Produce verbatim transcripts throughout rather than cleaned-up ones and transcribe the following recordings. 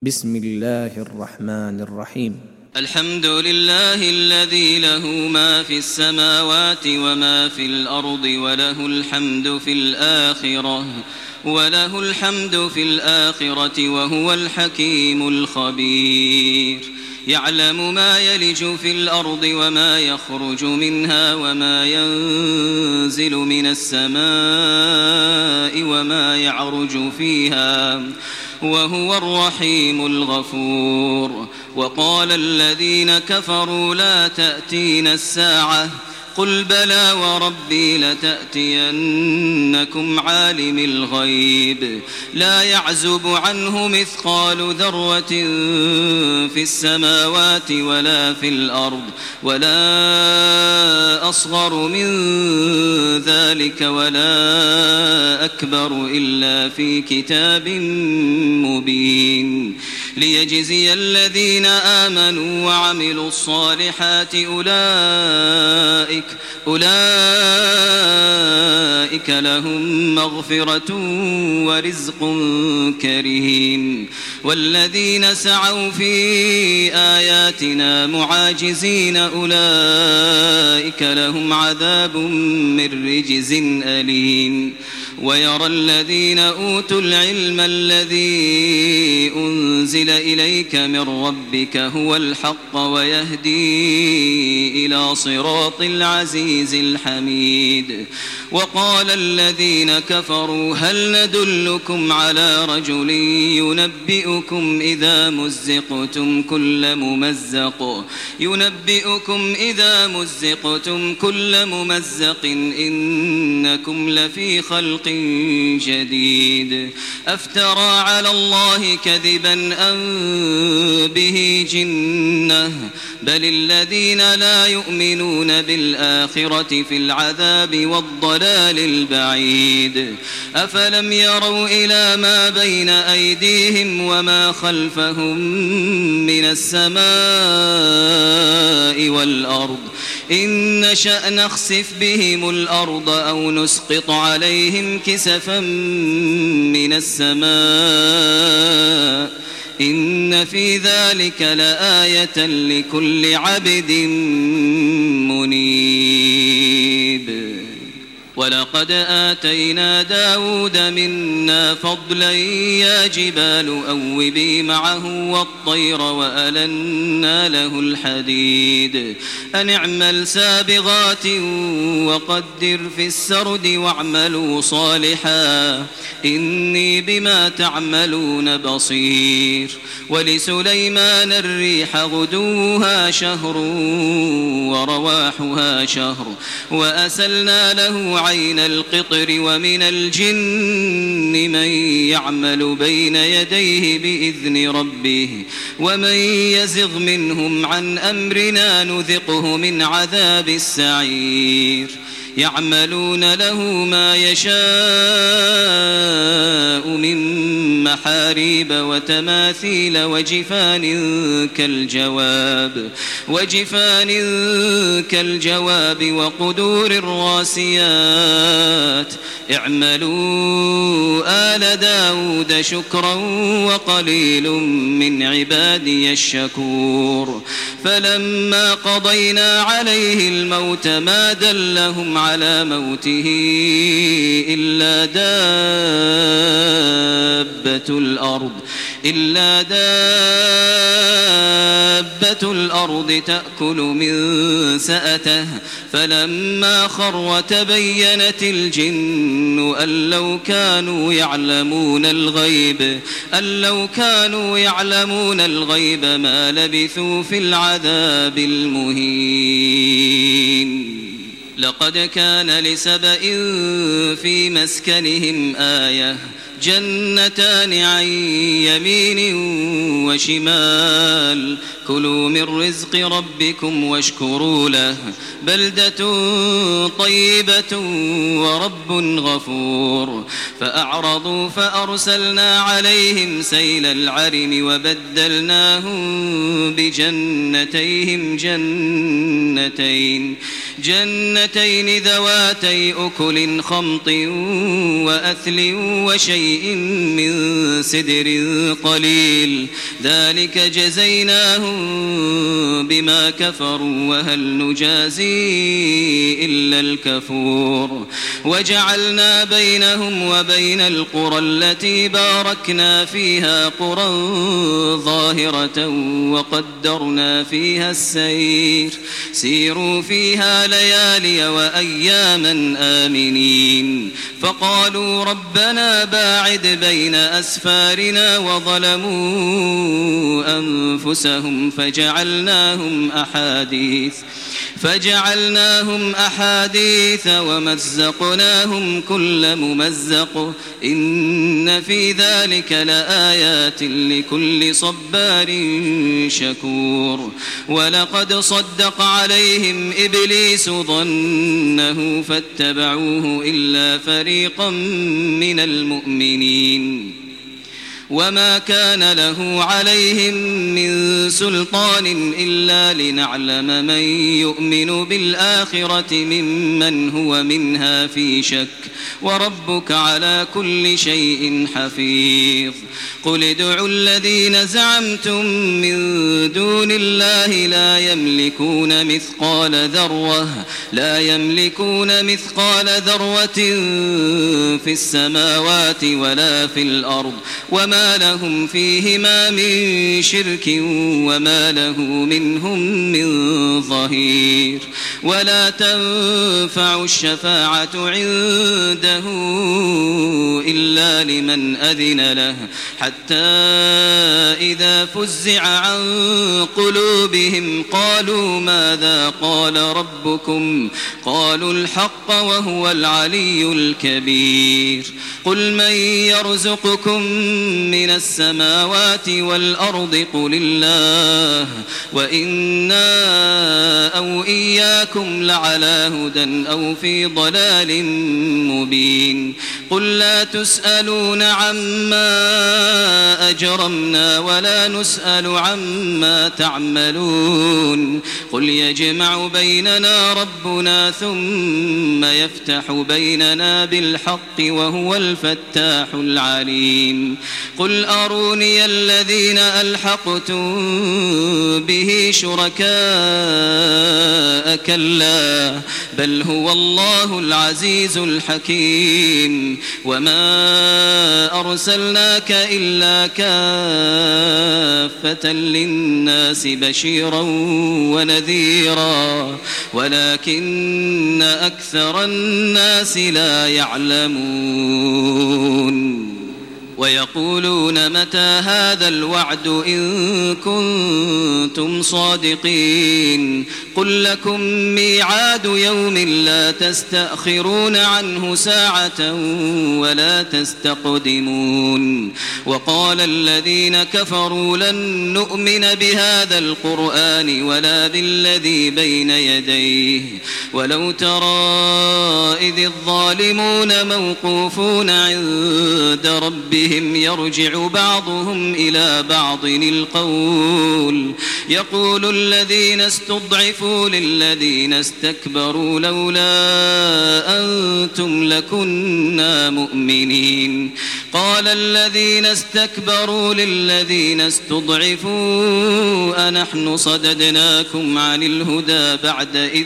بسم الله الرحمن الرحيم. الحمد لله الذي له ما في السماوات وما في الأرض وله الحمد في الآخرة وله الحمد في الآخرة وهو الحكيم الخبير. يعلم ما يلج في الأرض وما يخرج منها وما ينزل من السماء وما يعرج فيها وهو الرحيم الغفور. وقال الذين كفروا لا تأتينا الساعة قل بلى وربي لتأتينكم عالم الغيب لا يعزب عنه مثقال ذرة في السماوات ولا في الأرض ولا أصغر من ذلك ولا أكبر إلا في كتاب مبين ليجزي الذين آمنوا وعملوا الصالحات أولئك أولئك لهم مغفرة ورزق كريم. والذين سعوا في آياتنا معاجزين أولئك لهم عذاب من رجز أليم. ويرى الذين أوتوا العلم الذي أنزل إليك من ربك هو الحق ويهدي إلى صراط العزيز الحميد. وقال الذين كفروا هل ندلكم على رجل ينبئكم إذا مزقتم كل ممزق ينبئكم إذا مزقتم كل ممزق إنكم لفي خلق جديد أفترى على الله كذبا أم به جنة بل الذين لا يؤمنون بالآخرة في العذاب والضلال البعيد. أفلم يروا إلى ما بين أيديهم وما خلفهم من السماء والأرض إن نشأ نخسف بهم الأرض أو نسقط عليهم كسفا من السماء إن في ذلك لآية لكل عبد منيب. ولقد آتينا داود منا فضلا يا جبال أوبي معه والطير وألنا له الحديد أن اعمل سابغات وقدر في السرد واعملوا صالحا إني بما تعملون بصير. ولسليمان الريح غدوها شهر ورواحها شهر وأسلنا له عين القطر ومن الجن من يعمل بين يديه بإذن ربه ومن يزغ منهم عن أمرنا نذقه من عذاب السعير. يعملون له ما يشاء من محاريب وتماثيل وجفان كالجواب وجفان كالجواب وقدور الراسيات اعملوا آل داود شكرا وقليل من عبادي الشكور. فلما قضينا عليه الموت ما دلهم على موته إلا دابة الأرض إلا دابة الأرض تأكل من سأته فلما خر تبينت الجن أن لو كانوا يعلمون الغيب أن لو كانوا يعلمون الغيب ما لبثوا في العذاب المهين. لقد كان لسبإ في مسكنهم آية جنتان عن يمين وشمال كلوا من رزق ربكم واشكروا له بلدة طيبة ورب غفور. فأعرضوا فأرسلنا عليهم سيل العرم وبدلناهم بجنتيهم جنتين جنتين ذواتي أكل خمط وأثل وشيء شيء من سدر قليل ذلك جزيناهم بما كفروا وهل نجازي إلا الكفور وجعلنا بينهم وبين القرى التي باركنا فيها قرى ظاهرة وقدرنا فيها السير سيروا فيها ليالي وأياما آمنين فقالوا ربنا باعد بين أسفارنا وظلموا أنفسهم فجعلناهم أحاديث فجعلناهم أحاديث ومزقناهم كل ممزق إن في ذلك لآيات لكل صبار شكور ولقد صدق عليهم إبليس ظنه فاتبعوه إلا فريقا من المؤمنين وما كان له عليهم من سلطان إلا لنعلم من يؤمن بالآخرة ممن هو منها في شك وربك على كل شيء حفيظ قل ادعوا الذين زعمتم من دون الله لا يملكون مثقال ذرة لا يملكون مثقال ذرة في السماوات ولا في الأرض وما لهم فيهما من شرك وما له منهم من ظهير ولا تنفع الشفاعة عنده إلا لمن أذن له حتى إذا فزع عن قلوبهم قالوا ماذا قال ربكم قالوا الحق وهو العلي الكبير قل من يرزقكم من السماوات والأرض قل الله وإنا أو إياكم لعلى هدى أو في ضلال مبين قل لا تسألون عما أجرمنا ولا نسأل عما تعملون قل يجمع بيننا ربنا ثم يفتح بيننا بالحق وهو الفتاح العليم قل أروني الذين ألحقتم به شركاء كلا بل هو الله العزيز الحكيم وما أرسلناك إلا كافة للناس بشيرا ونذيرا ولكن أكثر الناس لا يعلمون ويقولون متى هذا الوعد إن كنتم صادقين قل لكم ميعاد يوم لا تستأخرون عنه ساعة ولا تستقدمون وقال الذين كفروا لن نؤمن بهذا القرآن ولا بالذي بين يديه ولو ترى إذ الظالمون موقوفون عند ربهم يرجع بعضهم إلى بعض القول يقول الذين استضعفوا للذين استكبروا لولا أنتم لكنا مؤمنين قال الذين استكبروا للذين استضعفوا أنحن صددناكم عن الهدى بعد إذ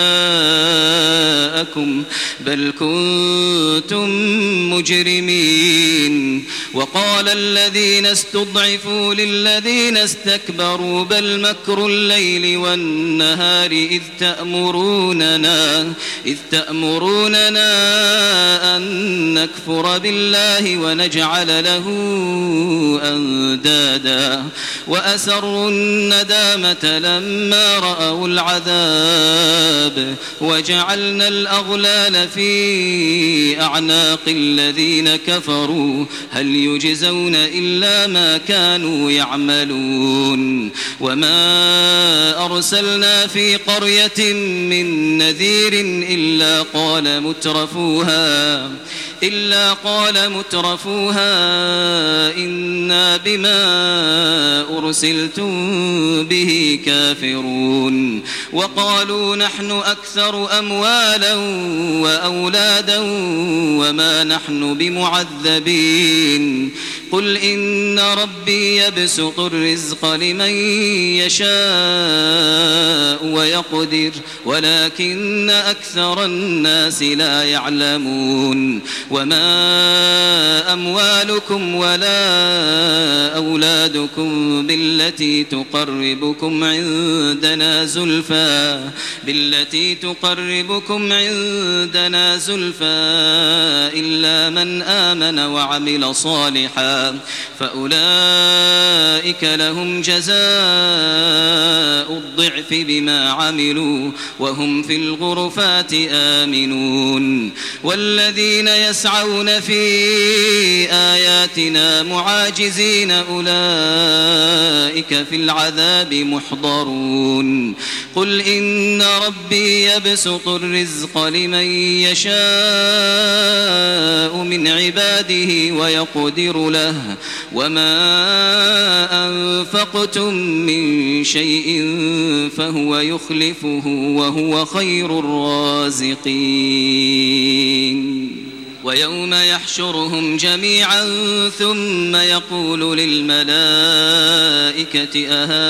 جاءكم بل كنتم مجرمين وقال الذين استضعفوا للذين استكبروا بل مكر الليل والنهار إذ تأمروننا إذ تأمروننا أن نكفر بالله ونجعل له أندادا وأسروا الندامة لما رأوا العذاب وجعلنا الأغلال في أعناق الذين كفروا هل يجزون إلا ما كانوا يعملون وما أرسلنا في قرية من نذير إلا قال مترفوها إلا قال مترفوها إنا بما أرسلتم به كافرون وقالوا نحن أكثر أموالا وأولادا وما نحن بمعذبين قل إن ربي يبسط الرزق لمن يشاء ويقدر ولكن أكثر الناس لا يعلمون وما أموالكم ولا أولادكم بالتي تقربكم عندنا زلفى بالتي تقربكم عندنا زلفى إلا من آمن وعمل صالحا فأولئك لهم جزاء الضعف بما عملوا وهم في الغرفات آمنون والذين يسعون في آياتنا معاجزين أولئك في العذاب محضرون قل إن ربي يبسط الرزق لمن يشاء من عباده ويقدر له وما أنفقتم من شيء فهو يخلفه وهو خير الرازقين ويوم يحشرهم جميعا ثم يقول للملائكة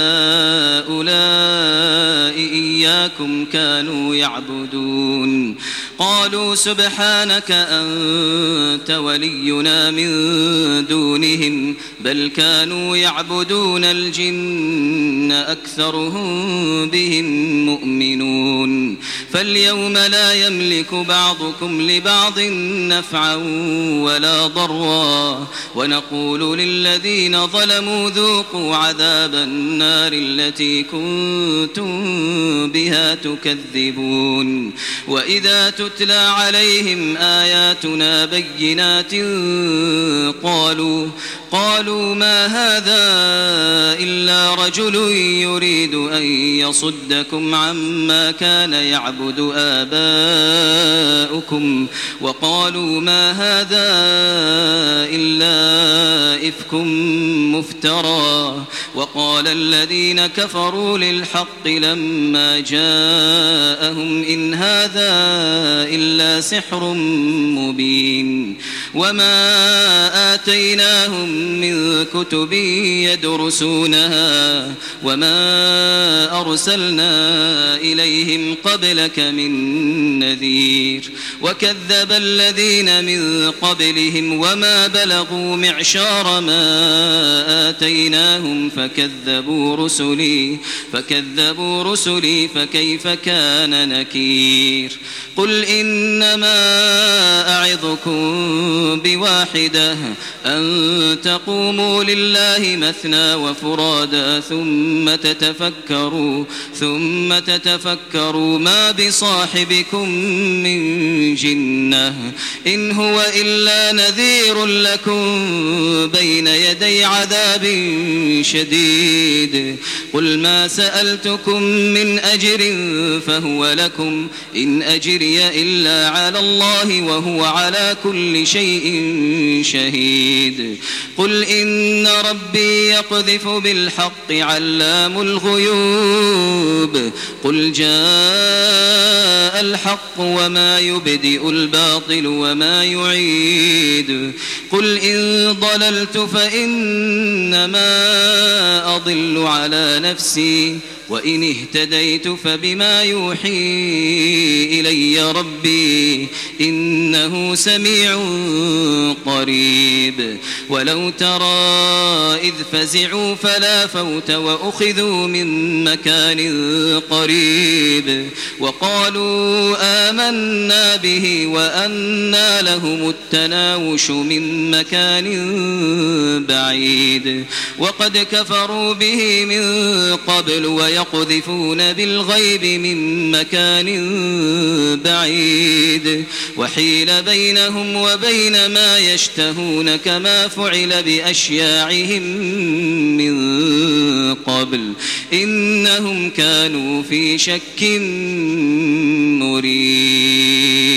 أهؤلاء إياكم كانوا يعبدون قالوا سبحانك أنت ولينا من دونهم بل كانوا يعبدون الجن أكثرهم بهم مؤمنون فاليوم لا يملك بعضكم لبعض نفعا ولا ضرا ونقول للذين ظلموا ذوقوا عذاب النار التي كنتم بها تكذبون وإذا تتلى عليهم آياتنا بينات قالوا قالوا ما هذا إلا رجل يريد أن يصدكم عما كان يعبد آباؤكم وقالوا ما هذا إلا إفك مفترى وقال الذين كفروا للحق لما جاءهم إن هذا إلا سحر مبين وما آتيناهم من كتب يدرسونها وما أرسلنا إليهم قبلك من نذير وكذب الذين من قبلهم وما بلغوا معشار ما آتيناهم فكذبوا رسلي فكذبوا رسلي فكيف كان نكير قل إنما أعظكم بواحدة أن تقوموا لله مثنى وفرادا ثم تتفكروا ثم تتفكروا ما بصاحبكم من جنة إن هو إلا نذير لكم بين يدي عذاب شديد قل ما سألتكم من أجر فهو لكم إن أجري إلا على الله وهو على كل شيء شهيد قل إن ربي يقذف بالحق علام الغيوب قل جاء الحق وما يبدئ الباطل وما يعيد قل إن ضللت فإنما أضل على نفسي وإن اهتديت فبما يوحي إلي ربي إنه سميع قريب ولو ترى إذ فزعوا فلا فوت وأخذوا من مكان قريب وقالوا آمنا به وأنى لهم التناوش من مكان بعيد وقد كفروا به من قبل ويقذفون بالغيب من مكان بعيد وحيل بينهم وبين ما يشتهون كما فعل بأشياعهم من قبل إنهم كانوا في شك مريب.